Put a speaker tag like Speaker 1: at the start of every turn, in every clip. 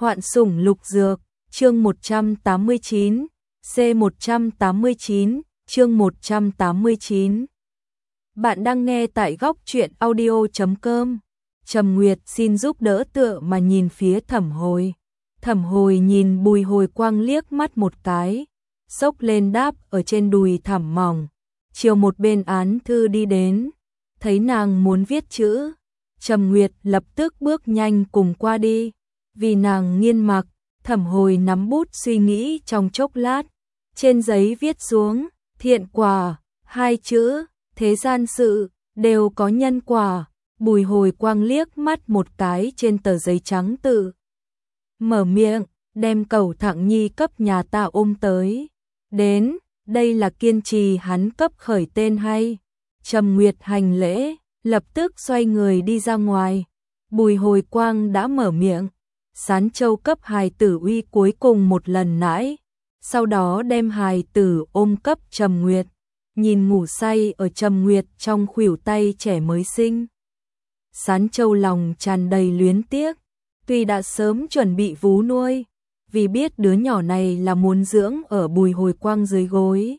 Speaker 1: Hoạn sủng lục dược, chương 189, C189, chương 189. Bạn đang nghe tại góc truyện audio.com. Trầm Nguyệt xin giúp đỡ tựa mà nhìn phía Thẩm Hồi. Thẩm Hồi nhìn Bùi Hồi Quang liếc mắt một cái, xốc lên đáp ở trên đùi thảm mỏng. Chiều một bên án thư đi đến, thấy nàng muốn viết chữ, Trầm Nguyệt lập tức bước nhanh cùng qua đi. Vì nàng nghiên mặc, Thẩm Hồi nắm bút suy nghĩ trong chốc lát, trên giấy viết xuống, thiện quả, hai chữ, thế gian sự, đều có nhân quả. Bùi Hồi Quang liếc mắt một cái trên tờ giấy trắng tự mở miệng, đem Cẩu Thẳng Nhi cấp nhà ta ôm tới. Đến, đây là kiên trì hắn cấp khởi tên hay. Trầm Nguyệt hành lễ, lập tức xoay người đi ra ngoài. Bùi Hồi Quang đã mở miệng, Sán Châu cấp hài tử uy cuối cùng một lần nãy, sau đó đem hài tử ôm cấp Trầm Nguyệt, nhìn ngủ say ở Trầm Nguyệt trong khuỷu tay trẻ mới sinh. Sán Châu lòng tràn đầy luyến tiếc, tuy đã sớm chuẩn bị vú nuôi, vì biết đứa nhỏ này là muốn dưỡng ở Bùi Hồi Quang dưới gối.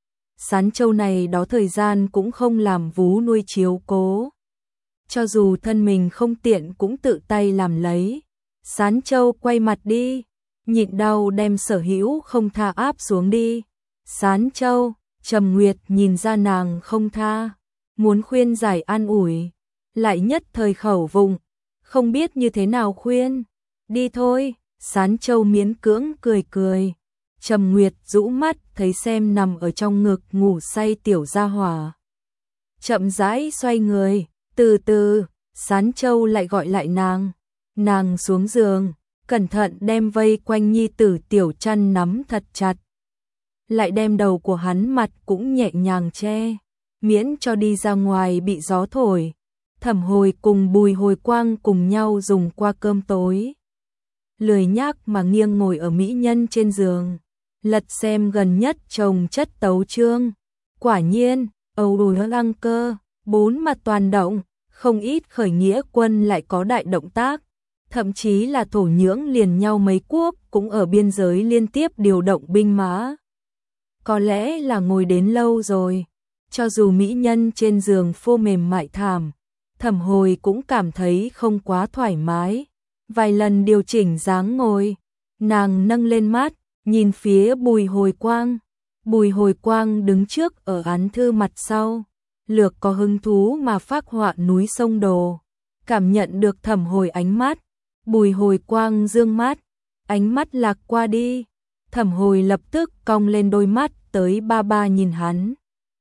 Speaker 1: Sán Châu này đó thời gian cũng không làm vú nuôi chiếu cố, cho dù thân mình không tiện cũng tự tay làm lấy. Sán Châu quay mặt đi, nhịn đau đem sở hữu không tha áp xuống đi. Sán Châu, Trầm Nguyệt nhìn ra nàng không tha, muốn khuyên giải an ủi, lại nhất thời khẩu vùng, không biết như thế nào khuyên. Đi thôi, Sán Châu miễn cưỡng cười cười. Trầm Nguyệt rũ mắt thấy xem nằm ở trong ngực ngủ say tiểu gia hỏa, chậm rãi xoay người, từ từ. Sán Châu lại gọi lại nàng. Nàng xuống giường, cẩn thận đem vây quanh nhi tử tiểu chăn nắm thật chặt, lại đem đầu của hắn mặt cũng nhẹ nhàng che, miễn cho đi ra ngoài bị gió thổi. Thẩm Hồi cùng Bùi Hồi Quang cùng nhau dùng qua cơm tối, lười nhác mà nghiêng ngồi ở mỹ nhân trên giường, lật xem gần nhất chồng chất tấu chương. Quả nhiên, Âu Đùi Lăng Cơ, bốn mặt toàn động, không ít khởi nghĩa quân lại có đại động tác. Thậm chí là thổ nhưỡng liền nhau mấy quốc cũng ở biên giới liên tiếp điều động binh mã. Có lẽ là ngồi đến lâu rồi, cho dù mỹ nhân trên giường phô mềm mại thảm, Thẩm Hồi cũng cảm thấy không quá thoải mái. Vài lần điều chỉnh dáng ngồi, nàng nâng lên mắt, nhìn phía Bùi Hồi Quang. Bùi Hồi Quang đứng trước ở án thư mặt sau, lược có hứng thú mà phác họa núi sông đồ. Cảm nhận được Thẩm Hồi ánh mắt, Bùi Hồi Quang dương mắt, ánh mắt lạc qua đi. Thẩm Hồi lập tức cong lên đôi mắt tới ba ba nhìn hắn.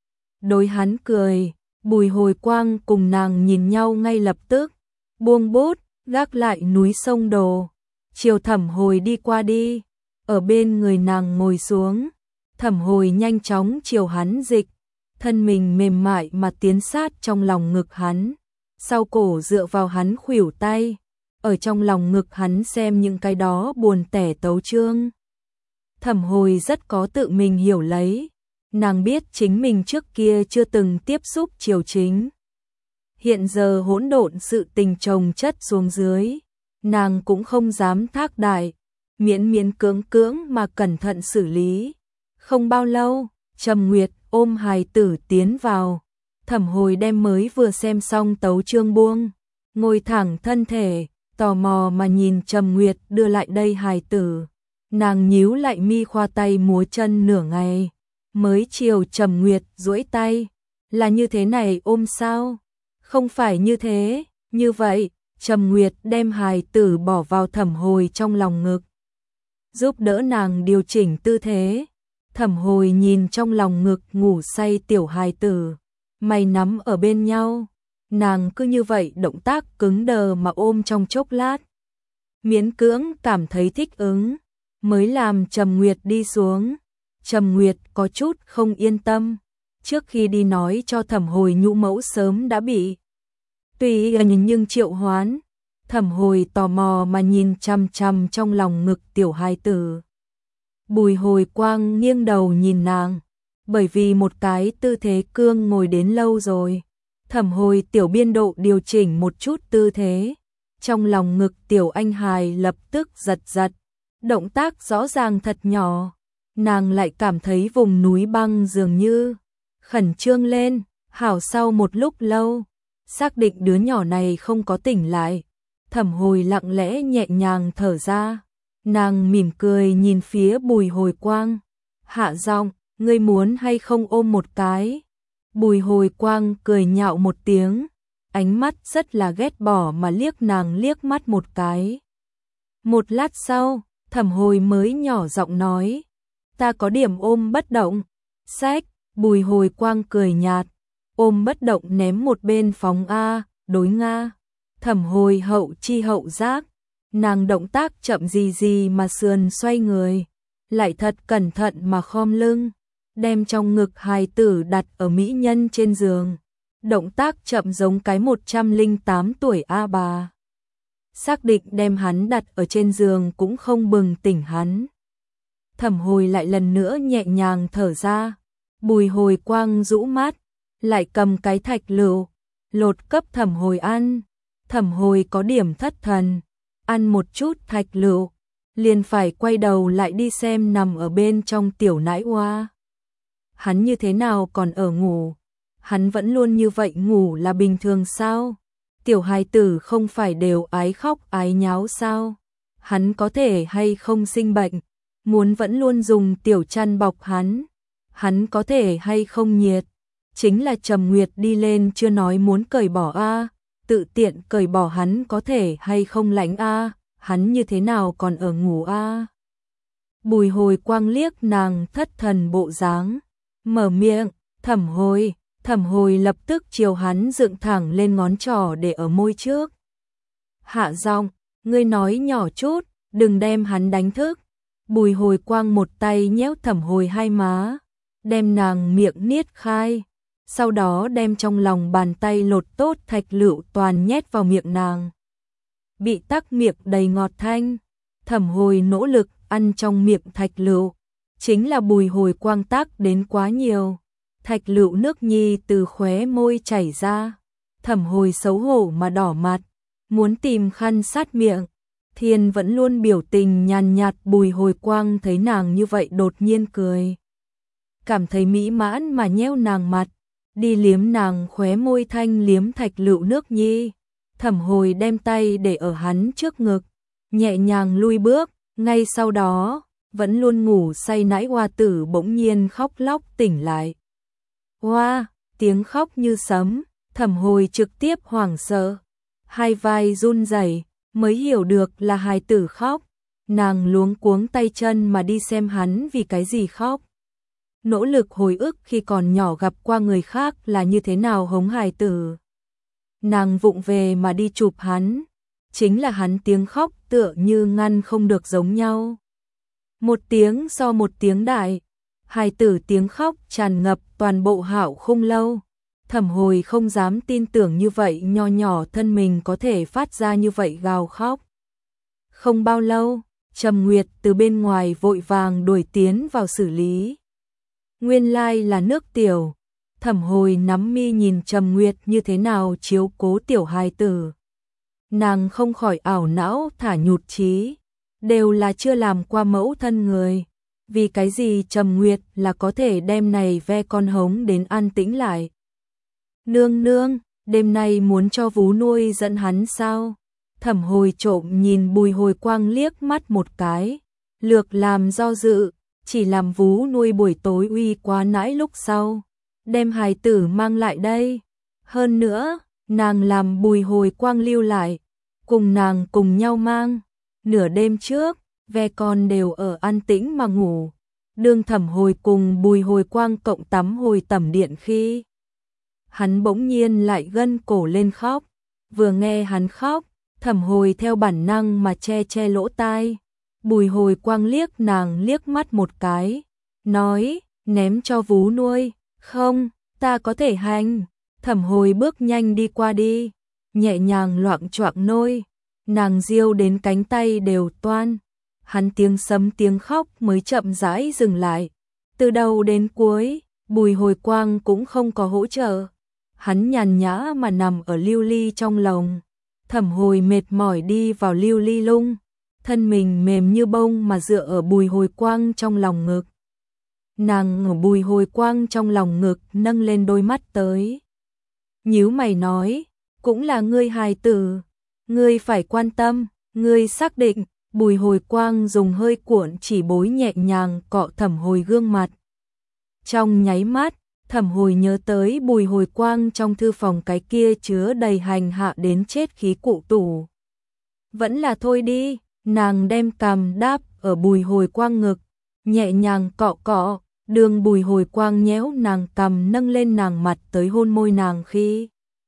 Speaker 1: Đối hắn cười, Bùi Hồi Quang cùng nàng nhìn nhau ngay lập tức, buông bút, gác lại núi sông đồ. Chiều Thẩm Hồi đi qua đi, ở bên người nàng ngồi xuống. Thẩm Hồi nhanh chóng chiều hắn dịch, thân mình mềm mại mà tiến sát trong lòng ngực hắn, sau cổ dựa vào hắn khuỷu tay. Ở trong lòng ngực hắn xem những cái đó buồn tẻ tấu chương. Thẩm Hồi rất có tự mình hiểu lấy, nàng biết chính mình trước kia chưa từng tiếp xúc triều chính. Hiện giờ hỗn độn sự tình chồng chất xuống dưới, nàng cũng không dám thác đại, miễn miễn cưỡng cưỡng mà cẩn thận xử lý. Không bao lâu, Trầm Nguyệt ôm hài tử tiến vào. Thẩm Hồi đem mới vừa xem xong tấu chương buông, ngồi thẳng thân thể, tò mò mà nhìn Trầm Nguyệt đưa lại đây hài tử. Nàng nhíu lại mi khoa tay múa chân nửa ngày, mới chiều Trầm Nguyệt duỗi tay. Là như thế này ôm sao? Không phải như thế, như vậy. Trầm Nguyệt đem hài tử bỏ vào Thẩm Hồi trong lòng ngực, giúp đỡ nàng điều chỉnh tư thế. Thẩm Hồi nhìn trong lòng ngực ngủ say tiểu hài tử, mày nắm ở bên nhau. Nàng cứ như vậy động tác cứng đờ mà ôm trong chốc lát, miễn cưỡng cảm thấy thích ứng, mới làm Trầm Nguyệt đi xuống. Trầm Nguyệt có chút không yên tâm, trước khi đi nói cho Thẩm Hồi nhũ mẫu sớm đã bị tùy nhưng triệu hoán. Thẩm Hồi tò mò mà nhìn chằm chằm trong lòng ngực tiểu hài tử. Bùi Hồi Quang nghiêng đầu nhìn nàng, bởi vì một cái tư thế cương ngồi đến lâu rồi. Thẩm Hồi tiểu biên độ điều chỉnh một chút tư thế, Trong lòng ngực Tiểu Anh Hài lập tức giật giật, động tác rõ ràng thật nhỏ, nàng lại cảm thấy vùng núi băng dường như khẩn trương lên. Hảo, sau một lúc lâu, xác định đứa nhỏ này không có tỉnh lại, Thẩm Hồi lặng lẽ nhẹ nhàng thở ra, nàng mỉm cười nhìn phía Bùi Hồi Quang, hạ giọng, ngươi muốn hay không ôm một cái? Bùi Hồi Quang cười nhạo một tiếng, ánh mắt rất là ghét bỏ mà liếc nàng liếc mắt một cái. Một lát sau, Thẩm Hồi mới nhỏ giọng nói, ta có điểm ôm bất động. Sách, Bùi Hồi Quang cười nhạt, ôm bất động ném một bên phóng a, đối Nga. Thẩm Hồi hậu chi hậu giác, nàng động tác chậm gì gì mà sườn xoay người, lại thật cẩn thận mà khom lưng, đem trong ngực hài tử đặt ở mỹ nhân trên giường. Động tác chậm giống cái 108 tuổi A bà. Xác định đem hắn đặt ở trên giường cũng không bừng tỉnh hắn. Thẩm Hồi lại lần nữa nhẹ nhàng thở ra, Bùi Hồi Quang rũ mắt, lại cầm cái thạch lựu, lột cấp Thẩm Hồi ăn. Thẩm Hồi có điểm thất thần, ăn một chút thạch lựu, liền phải quay đầu lại đi xem nằm ở bên trong tiểu nãi oa. Hắn như thế nào còn ở ngủ? Hắn vẫn luôn như vậy ngủ là bình thường sao? Tiểu hài tử không phải đều ái khóc ái nháo sao? Hắn có thể hay không sinh bệnh, muốn vẫn luôn dùng tiểu chăn bọc hắn? Hắn có thể hay không nhiệt? Chính là Trầm Nguyệt đi lên chưa nói muốn cởi bỏ a, tự tiện cởi bỏ hắn có thể hay không lạnh a, hắn như thế nào còn ở ngủ a? Bùi Hồi Quang liếc nàng thất thần bộ dáng, mở miệng, Thẩm Hồi lập tức chiều hắn dựng thẳng lên ngón trỏ để ở môi trước. Hạ giọng, ngươi nói nhỏ chút, đừng đem hắn đánh thức. Bùi Hồi Quang một tay nhéo Thẩm Hồi hai má, đem nàng miệng niết khai, sau đó đem trong lòng bàn tay lột tốt thạch lựu toàn nhét vào miệng nàng. Bị tắc miệng đầy ngọt thanh, Thẩm Hồi nỗ lực ăn trong miệng thạch lựu, chính là Bùi Hồi Quang tác đến quá nhiều. Thạch lựu nước nhi từ khóe môi chảy ra, Thẩm Hồi xấu hổ mà đỏ mặt, muốn tìm khăn sát miệng. Thiên vẫn luôn biểu tình nhàn nhạt, Bùi Hồi Quang thấy nàng như vậy đột nhiên cười, cảm thấy mỹ mãn mà nhéo nàng mặt, đi liếm nàng khóe môi thanh liếm thạch lựu nước nhi. Thẩm Hồi đem tay để ở hắn trước ngực, nhẹ nhàng lui bước, ngay sau đó, vẫn luôn ngủ say nãi hoa tử bỗng nhiên khóc lóc tỉnh lại. Hoa, tiếng khóc như sấm, Thẩm Hồi trực tiếp hoảng sợ, hai vai run rẩy, mới hiểu được là hài tử khóc, nàng luống cuống tay chân mà đi xem hắn vì cái gì khóc. Nỗ lực hồi ức khi còn nhỏ gặp qua người khác là như thế nào hống hài tử. Nàng vụng về mà đi chụp hắn, chính là hắn tiếng khóc tựa như ngăn không được giống nhau. Một tiếng so một tiếng đại, hài tử tiếng khóc tràn ngập toàn bộ Hạo Khung lâu. Thẩm Hồi không dám tin tưởng như vậy nho nhỏ thân mình có thể phát ra như vậy gào khóc. Không bao lâu, Trầm Nguyệt từ bên ngoài vội vàng đuổi tiến vào xử lý. Nguyên lai là nước tiểu. Thẩm Hồi nắm mi nhìn Trầm Nguyệt như thế nào chiếu cố tiểu hài tử. Nàng không khỏi ảo não thả nhụt chí, đều là chưa làm qua mẫu thân người. Vì cái gì Trầm Nguyệt là có thể đem này ve con hống đến an tĩnh lại. Nương nương, đêm nay muốn cho vú nuôi dẫn hắn sao? Thẩm Hồi trộm nhìn Bùi Hồi Quang liếc mắt một cái, lược làm do dự, chỉ làm vú nuôi buổi tối uy quá nãi lúc sau, đem hài tử mang lại đây. Hơn nữa, nàng làm Bùi Hồi Quang lưu lại, cùng nàng cùng nhau mang. Nửa đêm trước, ve con đều ở an tĩnh mà ngủ. Đương Thẩm Hồi cùng Bùi Hồi Quang cộng tắm hồi tẩm điện khi hắn bỗng nhiên lại gân cổ lên khóc. Vừa nghe hắn khóc, Thẩm Hồi theo bản năng mà che che lỗ tai. Bùi Hồi Quang liếc nàng liếc mắt một cái, nói, ném cho vú nuôi. Không, ta có thể hành. Thẩm Hồi bước nhanh đi qua đi, nhẹ nhàng loạng choạng nôi, nàng riêu đến cánh tay đều toan. Hắn tiếng sấm tiếng khóc mới chậm rãi dừng lại. Từ đầu đến cuối, Bùi Hồi Quang cũng không có hỗ trợ. Hắn nhàn nhã mà nằm ở lưu ly trong lồng. Thẩm Hồi mệt mỏi đi vào Lưu Ly Lung, thân mình mềm như bông mà dựa ở Bùi Hồi Quang trong lòng ngực. Nàng ở Bùi Hồi Quang trong lòng ngực nâng lên đôi mắt tới. Nhíu mày nói, cũng là ngươi hài tử, ngươi phải quan tâm, ngươi xác định. Bùi Hồi Quang dùng hơi cuộn chỉ bối nhẹ nhàng cọ Thẩm Hồi gương mặt. Trong nháy mắt, Thẩm Hồi nhớ tới Bùi Hồi Quang trong thư phòng cái kia chứa đầy hành hạ đến chết khí cụ tủ. Vẫn là thôi đi, nàng đem cằm đáp ở Bùi Hồi Quang ngực, nhẹ nhàng cọ cọ, đường Bùi Hồi Quang nhéo nàng cằm nâng lên nàng mặt tới hôn môi nàng khi.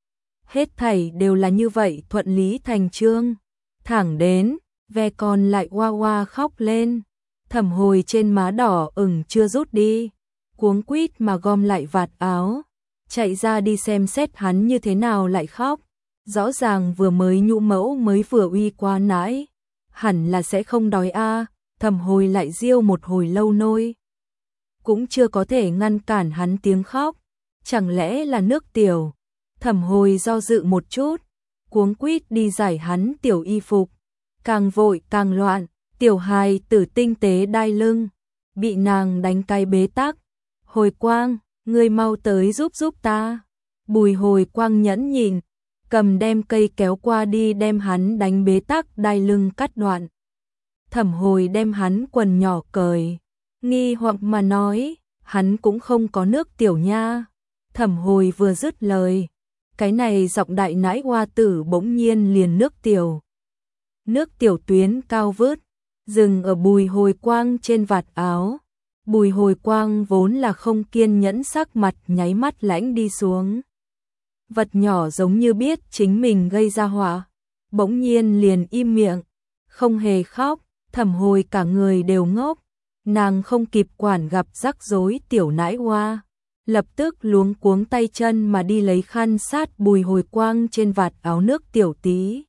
Speaker 1: Hết thảy đều là như vậy thuận lý thành chương, thẳng đến ve con lại oa oa khóc lên. Thẩm Hồi trên má đỏ ửng chưa rút đi, cuống quýt mà gom lại vạt áo, chạy ra đi xem xét hắn như thế nào lại khóc. Rõ ràng vừa mới nhũ mẫu mới vừa uy qua nãi, hẳn là sẽ không đói a. Thẩm Hồi lại riêu một hồi lâu nôi, cũng chưa có thể ngăn cản hắn tiếng khóc. Chẳng lẽ là nước tiểu? Thẩm Hồi do dự một chút, cuống quýt đi giải hắn tiểu y phục, càng vội càng loạn. Tiểu hài tử tinh tế đai lưng, bị nàng đánh cái bế tắc. Hồi Quang, ngươi mau tới giúp ta. Bùi Hồi Quang nhẫn nhịn, cầm đem cây kéo qua đi đem hắn đánh bế tắc đai lưng cắt đoạn. Thẩm Hồi đem hắn quần nhỏ cởi, nghi hoặc mà nói, hắn cũng không có nước tiểu nha. Thẩm Hồi vừa dứt lời, cái này giọng đại nãi hoa tử bỗng nhiên liền nước tiểu. Nước tiểu tuyến cao vút, dừng ở Bùi Hồi Quang trên vạt áo. Bùi Hồi Quang vốn là không kiên nhẫn, sắc mặt nháy mắt lãnh đi xuống. Vật nhỏ giống như biết chính mình gây ra họa, bỗng nhiên liền im miệng, không hề khóc. Thẩm Hồi cả người đều ngốc, nàng không kịp quản gặp rắc rối tiểu nãi hoa, lập tức luống cuống tay chân mà đi lấy khăn sát Bùi Hồi Quang trên vạt áo nước tiểu tí.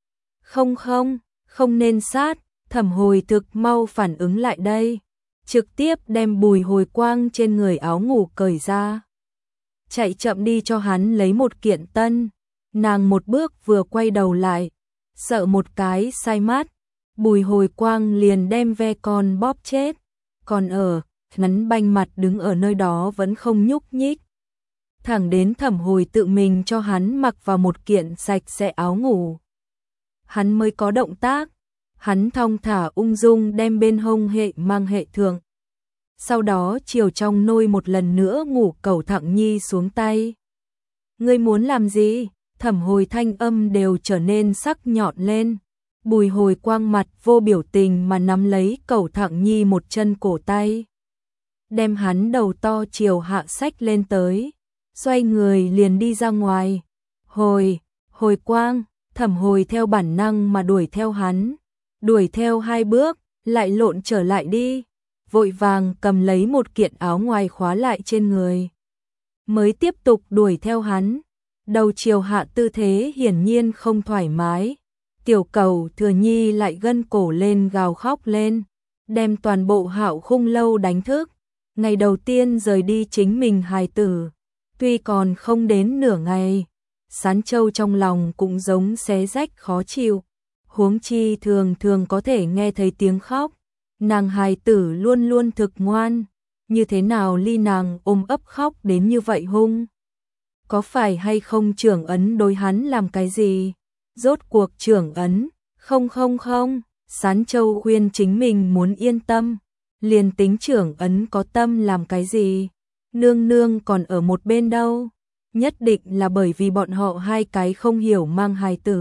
Speaker 1: Không nên sát. Thẩm Hồi thực mau phản ứng lại đây, trực tiếp đem Bùi Hồi Quang trên người áo ngủ cởi ra, chạy chậm đi cho hắn lấy một kiện tân. Nàng một bước vừa quay đầu lại, sợ một cái sai mắt, Bùi Hồi Quang liền đem ve con bóp chết, còn ở nắn banh mặt đứng ở nơi đó vẫn không nhúc nhích. Thẳng đến Thẩm Hồi tự mình cho hắn mặc vào một kiện sạch sẽ áo ngủ, hắn mới có động tác. Hắn thong thả ung dung đem bên hông hệ mang hệ thượng, sau đó chiều trong nôi một lần nữa ngủ cẩu thẳng nhi xuống tay. Ngươi muốn làm gì? Thẩm Hồi thanh âm đều trở nên sắc nhọn lên. Bùi Hồi Quang mặt vô biểu tình mà nắm lấy cẩu thẳng nhi một chân cổ tay, đem hắn đầu to chiều hạ sách lên tới, xoay người liền đi ra ngoài. Hồi Quang. Thẩm Hồi theo bản năng mà đuổi theo hắn, đuổi theo 2 bước, lại lộn trở lại đi, vội vàng cầm lấy một kiện áo ngoài khóa lại trên người, mới tiếp tục đuổi theo hắn. Đầu chiều hạ tư thế hiển nhiên không thoải mái, tiểu cầu Thừa Nhi lại gân cổ lên gào khóc lên, đem toàn bộ Hạo Khung lâu đánh thức. Ngày đầu tiên rời đi chính mình hài tử, tuy còn không đến nửa ngày, Sán Châu trong lòng cũng giống xé rách khó chịu, huống chi thường thường có thể nghe thấy tiếng khóc. Nàng hài tử luôn luôn thực ngoan, như thế nào ly nàng ôm ấp khóc đến như vậy hung? Có phải hay không trưởng ấn đối hắn làm cái gì? Rốt cuộc trưởng ấn? Không. Sán Châu khuyên chính mình muốn yên tâm, liền tính trưởng ấn có tâm làm cái gì? Nương nương còn ở một bên đâu? Nhất định là bởi vì bọn họ 2 cái không hiểu mang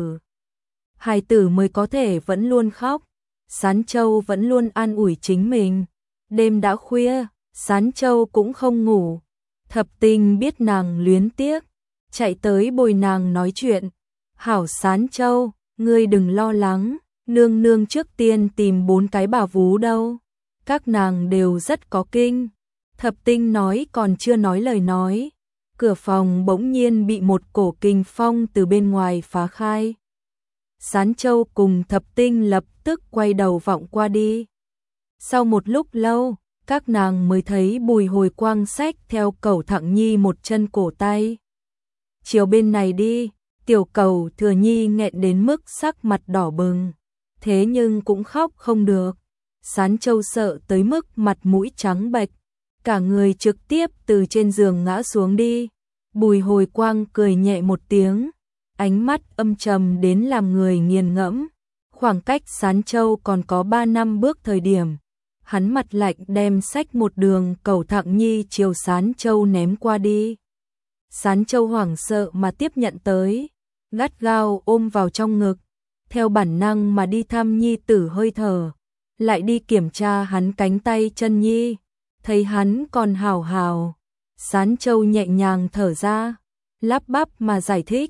Speaker 1: hài tử mới có thể vẫn luôn khóc. Sán Châu vẫn luôn an ủi chính mình. Đêm đã khuya, Sán Châu cũng không ngủ. Thập Tình biết nàng luyến tiếc, chạy tới bồi nàng nói chuyện. Hảo Sán Châu, ngươi đừng lo lắng, nương nương trước tiên tìm 4 cái bà vú đâu. Các nàng đều rất có kinh. Thập Tinh nói còn chưa nói lời nói, cửa phòng bỗng nhiên bị một cổ kình phong từ bên ngoài phá khai. Sán Châu cùng Thập Tinh lập tức quay đầu vọng qua đi. Sau một lúc lâu, các nàng mới thấy Bùi Hồi Quang xách theo cẩu thẳng nhi một chân cổ tay. Chiều bên này đi, Tiểu Cầu Thừa Nhi nghẹn đến mức sắc mặt đỏ bừng, thế nhưng cũng khóc không được. Sán Châu sợ tới mức mặt mũi trắng bệch, cả người trực tiếp từ trên giường ngã xuống đi. Bùi Hồi Quang cười nhẹ một tiếng, ánh mắt âm trầm đến làm người nghiền ngẫm. Khoảng cách Sán Châu còn có 3 năm bước thời điểm, hắn mặt lạnh đem xách một đường cầu thẳng nhi chiều Sán Châu ném qua đi. Sán Châu hoảng sợ mà tiếp nhận tới, gắt gao ôm vào trong ngực, theo bản năng mà đi thăm nhi tử hơi thở, lại đi kiểm tra hắn cánh tay chân nhi, thấy hắn còn hào hào. Sán Châu nhẹ nhàng thở ra, lắp bắp mà giải thích,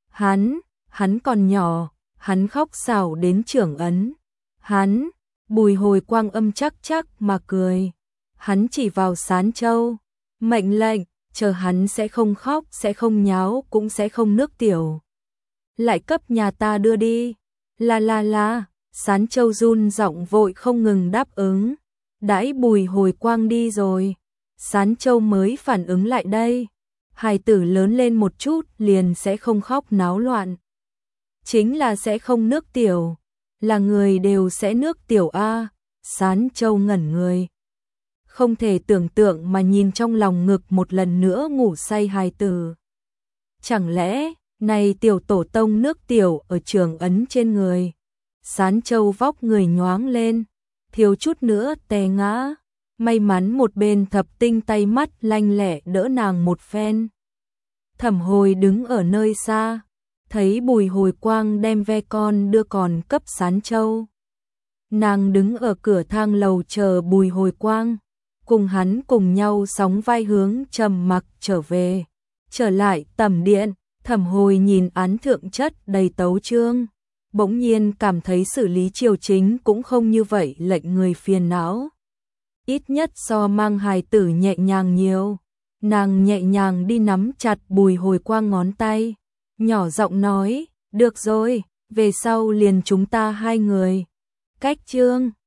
Speaker 1: hắn còn nhỏ, hắn khóc xảo đến trưởng ấn. Bùi Hồi Quang âm chắc chắc mà cười, hắn chỉ vào Sán Châu, mệnh lệnh, chờ hắn sẽ không khóc, sẽ không nháo, cũng sẽ không nước tiểu. Lại cấp nhà ta đưa đi. La. Sán Châu run giọng vội không ngừng đáp ứng. Đãi Bùi Hồi Quang đi rồi, Sán Châu mới phản ứng lại đây. Hài tử lớn lên một chút liền sẽ không khóc náo loạn. Chính là sẽ không nước tiểu, là người đều sẽ nước tiểu a. Sán Châu ngẩn người, không thể tưởng tượng mà nhìn trong lòng ngực một lần nữa ngủ say hài tử. Chẳng lẽ này tiểu tổ tông nước tiểu ở trường ấn trên người? Sán Châu vóc người nhoáng lên, thiếu chút nữa té ngã. May mắn một bên Thập Tinh tay mắt lanh lẹ đỡ nàng một phen. Thẩm Hồi đứng ở nơi xa, thấy Bùi Hồi Quang đem ve con đưa còn cấp Sán Châu. Nàng đứng ở cửa thang lầu chờ Bùi Hồi Quang, cùng hắn cùng nhau sóng vai hướng Trầm Mặc trở về. Trở lại tầm điện, Thẩm Hồi nhìn án thượng chất đầy tấu chương, bỗng nhiên cảm thấy xử lý triều chính cũng không như vậy lệnh người phiền não. Ít nhất so mang hài tử nhẹ nhàng nhiều. Nàng nhẹ nhàng đi nắm chặt Bùi Hồi Quang ngón tay, nhỏ giọng nói, được rồi, về sau liền chúng ta hai người. Cách chương